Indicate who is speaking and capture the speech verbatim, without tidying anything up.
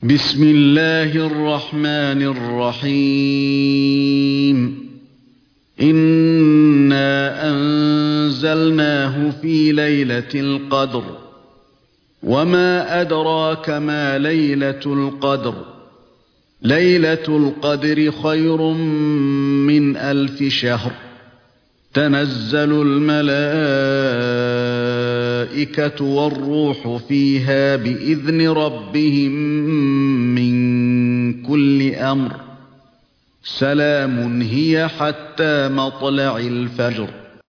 Speaker 1: بسم الله الرحمن الرحيم إنا أنزلناه في ليلة القدر وما أدراك ما ليلة القدر ليلة القدر خير من ألف شهر تنزل الملائكة والروح فيها بإذن ربهم من كل أمر سلام هي حتى مطلع الفجر.